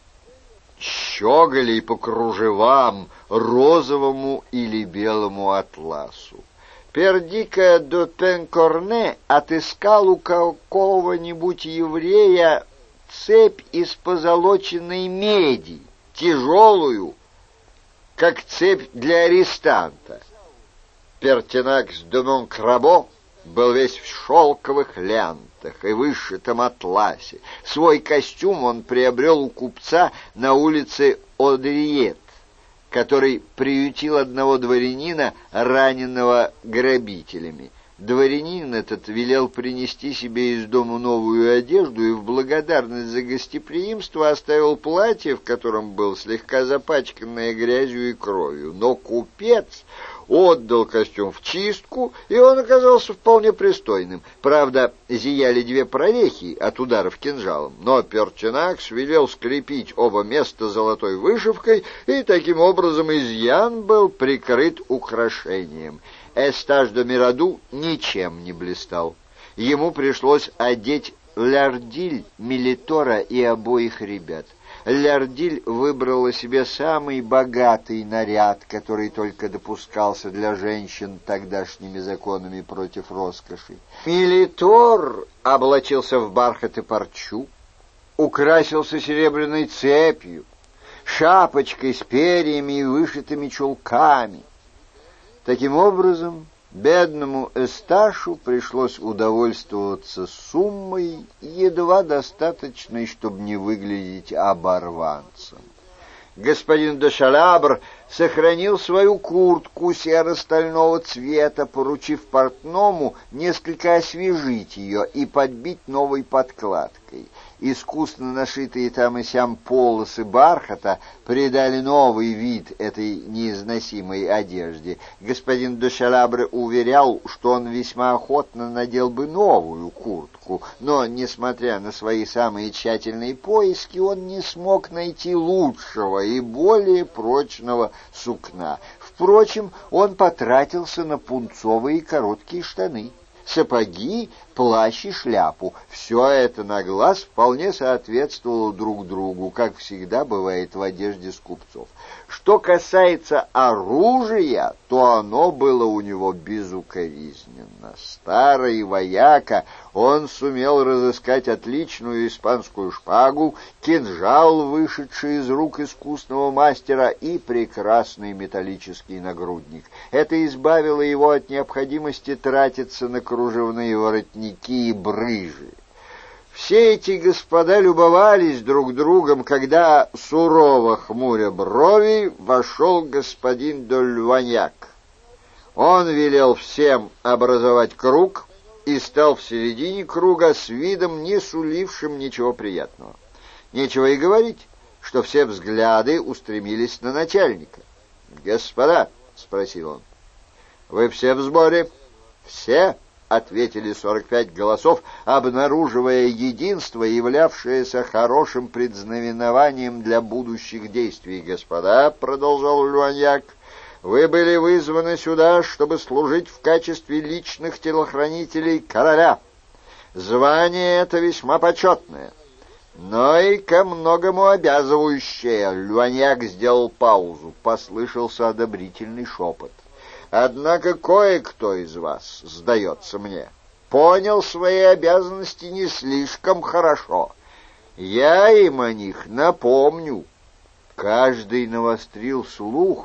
S1: щеголей по кружевам, розовому или белому атласу. Пердика де Пенкорне отыскал у какого-нибудь еврея цепь из позолоченной меди, тяжелую, как цепь для арестанта. Пертинакс де Монкрабо был весь в шелковых лентах и вышитом атласе. Свой костюм он приобрел у купца на улице Одриет, который приютил одного дворянина, раненого грабителями. Дворянин этот велел принести себе из дому новую одежду и в благодарность за гостеприимство оставил платье, в котором был слегка запачканное грязью и кровью. Но купец отдал костюм в чистку, и он оказался вполне пристойным. Правда, зияли две прорехи от ударов кинжалом, но Пертинакс велел скрепить оба места золотой вышивкой, и таким образом изъян был прикрыт украшением. Эстаж де Мираду ничем не блистал. Ему пришлось одеть Лярдиль, Мелитора и обоих ребят. Лярдиль выбрала себе самый богатый наряд, который только допускался для женщин тогдашними законами против роскоши. Мелитор облачился в бархат и парчу, украсился серебряной цепью, шапочкой с перьями и вышитыми чулками. Таким образом, Бедному Эсташу пришлось удовольствоваться суммой, едва достаточной, чтобы не выглядеть оборванцем. Господин де Шалабр сохранил свою куртку серо-стального цвета, поручив портному несколько освежить ее и подбить новой подкладкой. Искусно нашитые там и сям полосы бархата придали новый вид этой неизносимой одежде. Господин де Шалабр уверял, что он весьма охотно надел бы новую куртку, но, несмотря на свои самые тщательные поиски, он не смог найти лучшего и более прочного сукна. Впрочем, он потратился на пунцовые короткие штаны, сапоги, плащ и шляпу. Все это на глаз вполне соответствовало друг другу, как всегда бывает в одежде скупцов. Что касается оружия, то оно было у него безукоризненно. Старый вояка, он сумел разыскать отличную испанскую шпагу, кинжал, вышедший из рук искусного мастера, и прекрасный металлический нагрудник. Это избавило его от необходимости тратиться на кружевные воротники и брыжи. Все эти господа любовались друг другом, когда, сурово хмуря брови, вошел господин де Луваньяк. Он велел всем образовать круг и стал в середине круга с видом, не сулившим ничего приятного. Нечего и говорить, что все взгляды устремились на начальника. «Господа», — спросил он, — «вы все в сборе?» «Все», — ответили сорок пять голосов, обнаруживая единство, являвшееся хорошим предзнаменованием для будущих действий. «Господа», — продолжал Луваньяк, — «вы были вызваны сюда, чтобы служить в качестве личных телохранителей короля. Звание это весьма почетное, но и ко многому обязывающее». Луваньяк сделал паузу, послышался одобрительный шепот. «Однако кое-кто из вас, сдается мне, понял свои обязанности не слишком хорошо. Я им о них напомню». Каждый навострил слух.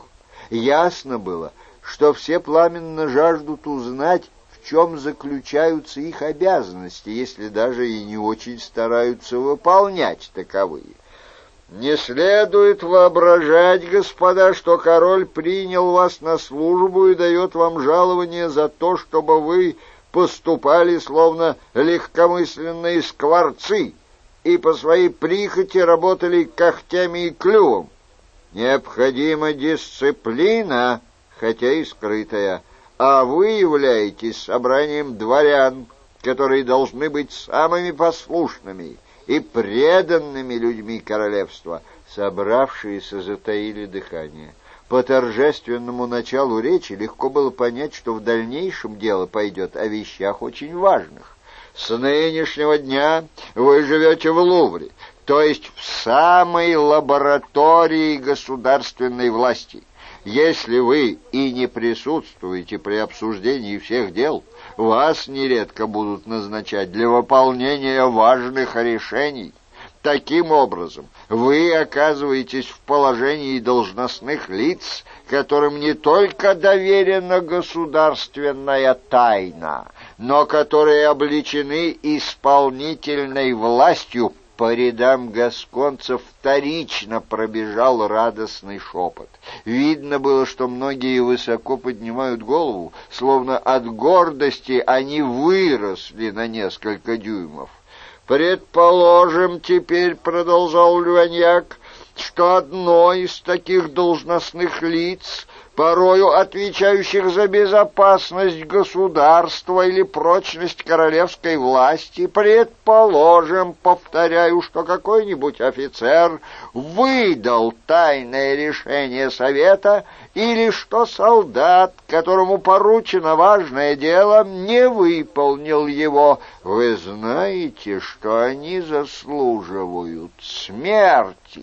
S1: Ясно было, что все пламенно жаждут узнать, в чем заключаются их обязанности, если даже и не очень стараются выполнять таковые. «Не следует воображать, господа, что король принял вас на службу и дает вам жалование за то, чтобы вы поступали словно легкомысленные скворцы и по своей прихоти работали когтями и клювом. Необходима дисциплина, хотя и скрытая, а вы являетесь собранием дворян, которые должны быть самыми послушными и преданными людьми королевства». Собравшиеся затаили дыхание. По торжественному началу речи легко было понять, что в дальнейшем дело пойдет о вещах очень важных. «С нынешнего дня вы живете в Лувре, то есть в самой лаборатории государственной власти. Если вы и не присутствуете при обсуждении всех дел, вас нередко будут назначать для выполнения важных решений. Таким образом, вы оказываетесь в положении должностных лиц, которым не только доверена государственная тайна, но которые облечены исполнительной властью». По рядам гасконцев вторично пробежал радостный шепот. Видно было, что многие высоко поднимают голову, словно от гордости они выросли на несколько дюймов. «Предположим теперь, — продолжал Луваньяк, — что одно из таких должностных лиц, порою отвечающих за безопасность государства или прочность королевской власти, предположим, повторяю, что какой-нибудь офицер выдал тайное решение совета, или что солдат, которому поручено важное дело, не выполнил его. Вы знаете, что они заслуживают смерти».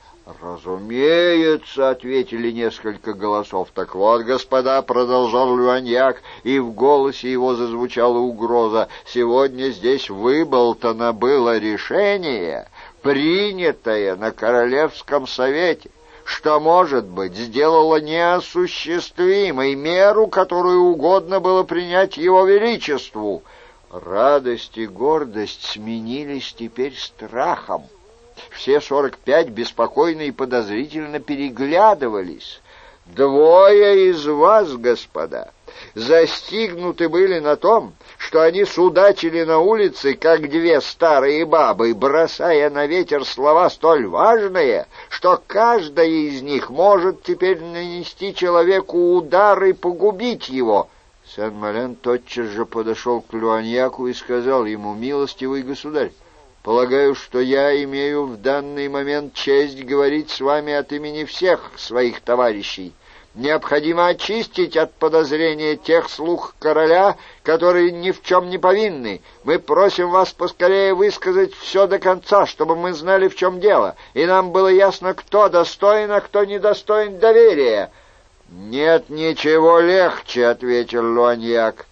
S1: «Разумеется», — ответили несколько голосов. «Так вот, господа, — продолжал Луваньяк, и в голосе его зазвучала угроза, — сегодня здесь выболтано было решение, принятое на Королевском совете. что, может быть, сделало неосуществимой меру, которую угодно было принять его величеству. Радость и гордость сменились теперь страхом. Все сорок пять беспокойно и подозрительно переглядывались. Двое из вас, господа, застигнуты были на том, что они судачили на улице, как две старые бабы, бросая на ветер слова столь важные, что каждая из них может теперь нанести человеку удар и погубить его. Сен-Мален тотчас же подошел к Луаньяку и сказал ему: «Милостивый государь, полагаю, что я имею в данный момент честь говорить с вами от имени всех своих товарищей. Необходимо очистить от подозрения тех слуг короля, которые ни в чем не повинны. Мы просим вас поскорее высказать все до конца, чтобы мы знали, в чем дело, и нам было ясно, кто достоин, а кто недостоин доверия». «Нет ничего легче», — ответил Луаньяк.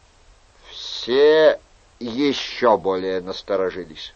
S1: Все еще более насторожились.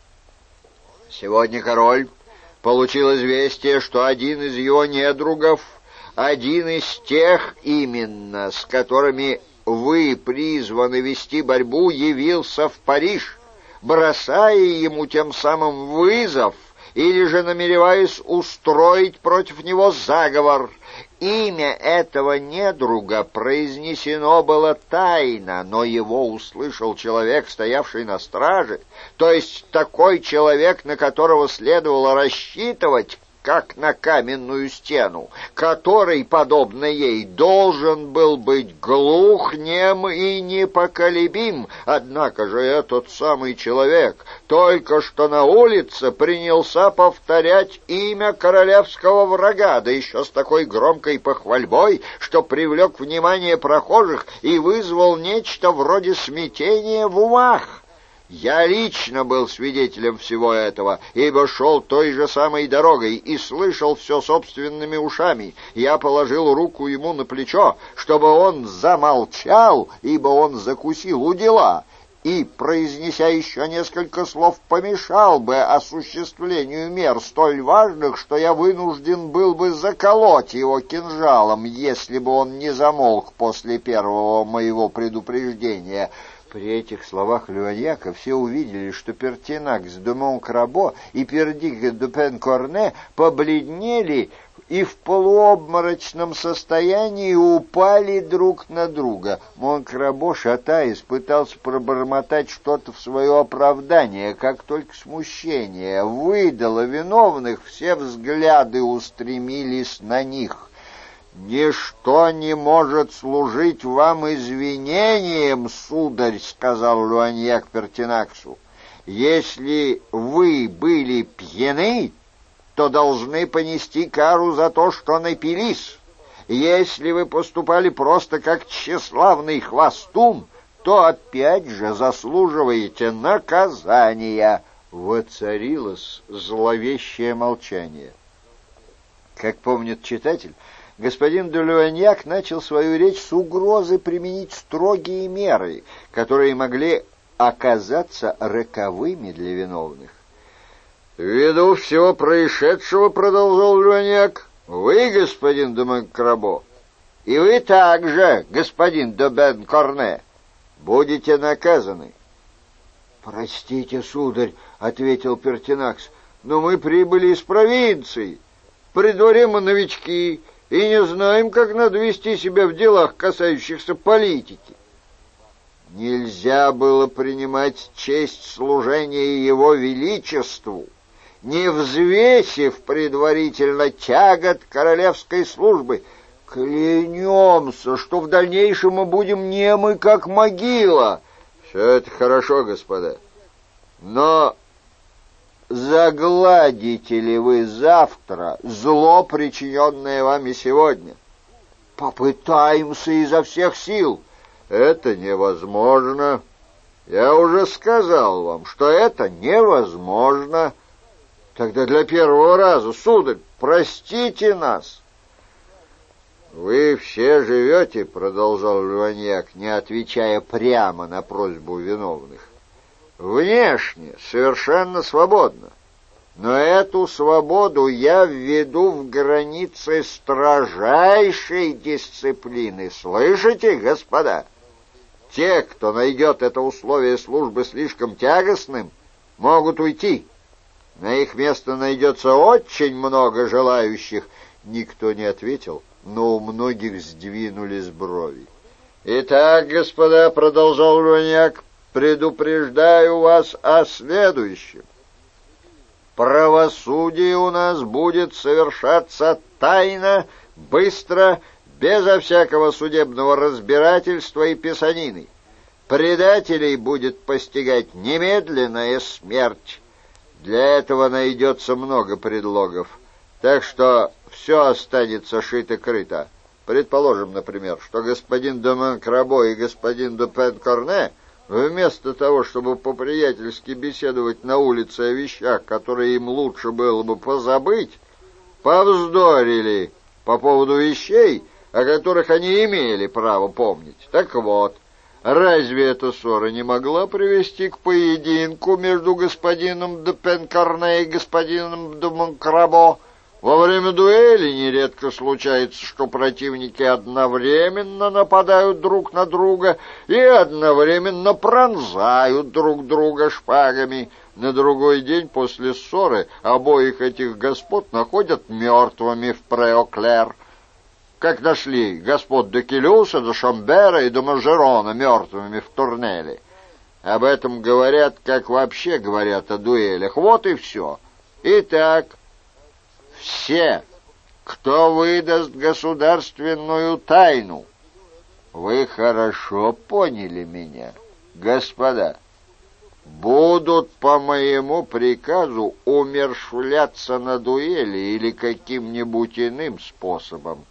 S1: Сегодня король получил известие, что один из его недругов, один из тех именно, с которыми вы призваны вести борьбу, явился в Париж, бросая ему тем самым вызов или же намереваясь устроить против него заговор. Имя этого недруга произнесено было тайно, но его услышал человек, стоявший на страже, то есть такой человек, на которого следовало рассчитывать, как на каменную стену, который, подобно ей, должен был быть глух, нем и непоколебим. Однако же этот самый человек только что на улице принялся повторять имя королевского врага, да еще с такой громкой похвальбой, что привлек внимание прохожих и вызвал нечто вроде смятения в умах. Я лично был свидетелем всего этого, ибо шел той же самой дорогой и слышал все собственными ушами. Я положил руку ему на плечо, чтобы он замолчал, ибо он закусил у дела, и, произнеся еще несколько слов, помешал бы осуществлению мер столь важных, что я вынужден был бы заколоть его кинжалом, если бы он не замолк после первого моего предупреждения». При этих словах Луаньяка все увидели, что Пертинакс де Монкрабо и Пердик де Пен-Корне побледнели и в полуобморочном состоянии упали друг на друга. Монкрабо, шатаясь, пытался пробормотать что-то в свое оправдание, как только смущение выдало виновных, все взгляды устремились на них. «Ничто не может служить вам извинением, сударь», — сказал Луаньяк Пертинаксу. «Если вы были пьяны, то должны понести кару за то, что напились. Если вы поступали просто как тщеславный хвастун, то опять же заслуживаете наказания». Воцарилось зловещее молчание. Как помнит читатель, господин де Луаньяк начал свою речь с угрозы применить строгие меры, которые могли оказаться роковыми для виновных. «Ввиду всего происшедшего, — продолжал Луаньяк, — вы, господин де Монкрабо, и вы также, господин де Бен-Корне, будете наказаны». «Простите, сударь, — ответил Пертинакс, — но мы прибыли из провинции. При дворе мы новички и не знаем, как надо вести себя в делах, касающихся политики». Нельзя было принимать честь служения его величеству, не взвесив предварительно тягот королевской службы. Клянемся, что в дальнейшем мы будем немы, как могила. Все это хорошо, господа, но загладите ли вы завтра зло, причиненное вами сегодня? Попытаемся изо всех сил. Это невозможно. Я уже сказал вам, что это невозможно. Тогда для первого раза, сударь, простите нас. Вы все живете, — продолжал Луаньяк, не отвечая прямо на просьбу виновных, — внешне совершенно свободно. Но эту свободу я введу в границы строжайшей дисциплины. Слышите, господа? Те, кто найдет это условие службы слишком тягостным, могут уйти. На их место найдется очень много желающих. Никто не ответил, но у многих сдвинулись брови. «Итак, господа, — продолжал Жваньяк, — предупреждаю вас о следующем. Правосудие у нас будет совершаться тайно, быстро, безо всякого судебного разбирательства и писанины. Предателей будет постигать немедленная смерть. Для этого найдется много предлогов, так что все останется шито-крыто. Предположим, например, что господин де Монкрабо и господин де Пен-Корне, вместо того, чтобы по-приятельски беседовать на улице о вещах, которые им лучше было бы позабыть, повздорили по поводу вещей, о которых они имели право помнить. Так вот, разве эта ссора не могла привести к поединку между господином де Пен-Корне и господином де Монкрабо? Во время дуэли нередко случается, что противники одновременно нападают друг на друга и одновременно пронзают друг друга шпагами. На другой день после ссоры обоих этих господ находят мертвыми в Преоклер, как нашли господ де Келюса, де Шамбера и де Мажерона мертвыми в Турнеле. Об этом говорят, как вообще говорят о дуэлях. Вот и все. Итак, все, кто выдаст государственную тайну, вы хорошо поняли меня, господа, будут по моему приказу умерщвляться на дуэли или каким-нибудь иным способом.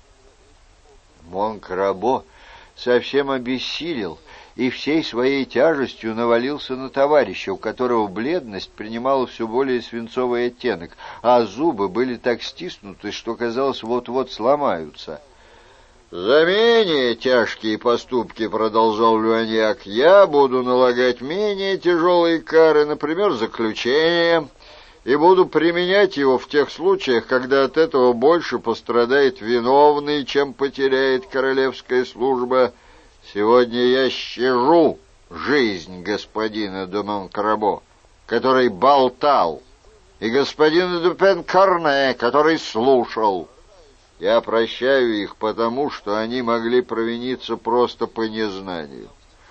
S1: Монкрабо совсем обессилел и всей своей тяжестью навалился на товарища, у которого бледность принимала все более свинцовый оттенок, а зубы были так стиснуты, что, казалось, вот-вот сломаются. «За менее тяжкие поступки, — продолжал Жваньяк, — я буду налагать менее тяжелые кары, например, заключение, и буду применять его в тех случаях, когда от этого больше пострадает виновный, чем потеряет королевская служба. Сегодня я щажу жизнь господина де Монкрабо, который болтал, и господина де Пен-Корне, который слушал. Я прощаю их потому, что они могли провиниться просто по незнанию.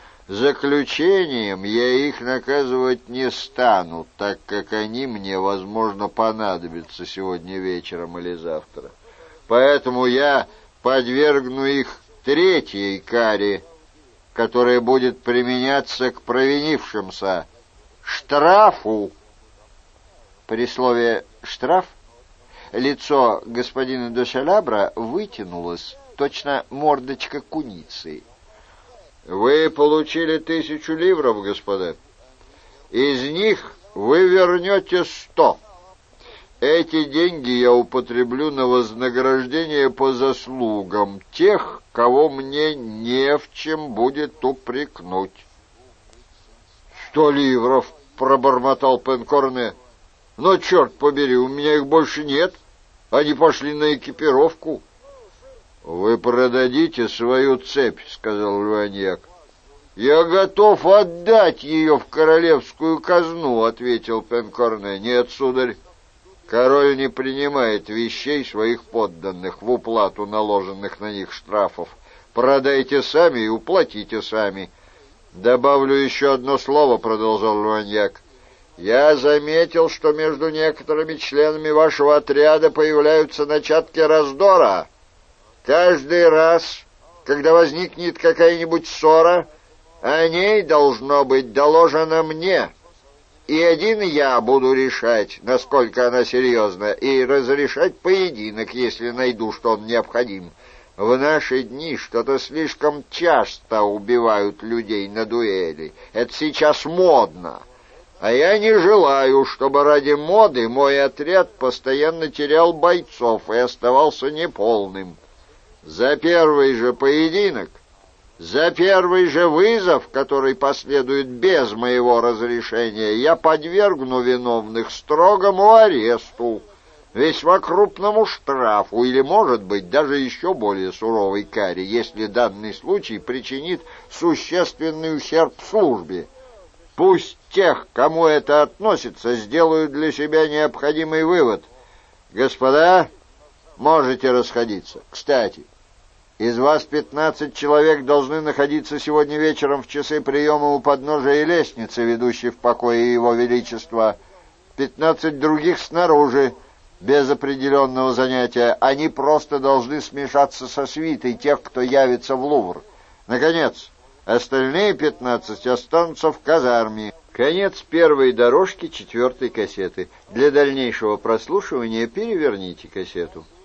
S1: Заключением я их наказывать не стану, так как они мне, возможно, понадобятся сегодня вечером или завтра. Поэтому я подвергну их третьей каре, которая будет применяться к провинившимся — штрафу. При слове «штраф» лицо господина де Шалабра вытянулось, точно мордочка куницы. «Вы получили тысячу ливров, господа. Из них вы вернете сто. Эти деньги я употреблю на вознаграждение по заслугам тех, кого мне не в чем будет упрекнуть». «Сто ливров!» — пробормотал Пен-Корне. «Но, черт побери, у меня их больше нет. Они пошли на экипировку». «Вы продадите свою цепь, — сказал Жваньяк. «Я готов отдать ее в королевскую казну, — ответил Пен-Корне. «Нет, сударь. Король не принимает вещей своих подданных в уплату наложенных на них штрафов. Продайте сами и уплатите сами». «Добавлю еще одно слово, — продолжал Жваньяк. Я заметил, что между некоторыми членами вашего отряда появляются начатки раздора. Каждый раз, когда возникнет какая-нибудь ссора, о ней должно быть доложено мне, и один я буду решать, насколько она серьезна, и разрешать поединок, если найду, что он необходим. В наши дни что-то слишком часто убивают людей на дуэли. Это сейчас модно. А я не желаю, чтобы ради моды мой отряд постоянно терял бойцов и оставался неполным. За первый же поединок За первый же вызов, который последует без моего разрешения, я подвергну виновных строгому аресту, весьма крупному штрафу или, может быть, даже еще более суровой каре, если данный случай причинит существенный ущерб службе. Пусть тех, кому это относится, сделают для себя необходимый вывод. Господа, можете расходиться. Кстати, из вас пятнадцать человек должны находиться сегодня вечером в часы приема у подножия лестницы, ведущей в покое Его Величества. Пятнадцать других снаружи, без определенного занятия. Они просто должны смешаться со свитой тех, кто явится в Лувр. Наконец, остальные пятнадцать останутся в казарме. Конец первой дорожки четвертой кассеты. Для дальнейшего прослушивания переверните кассету.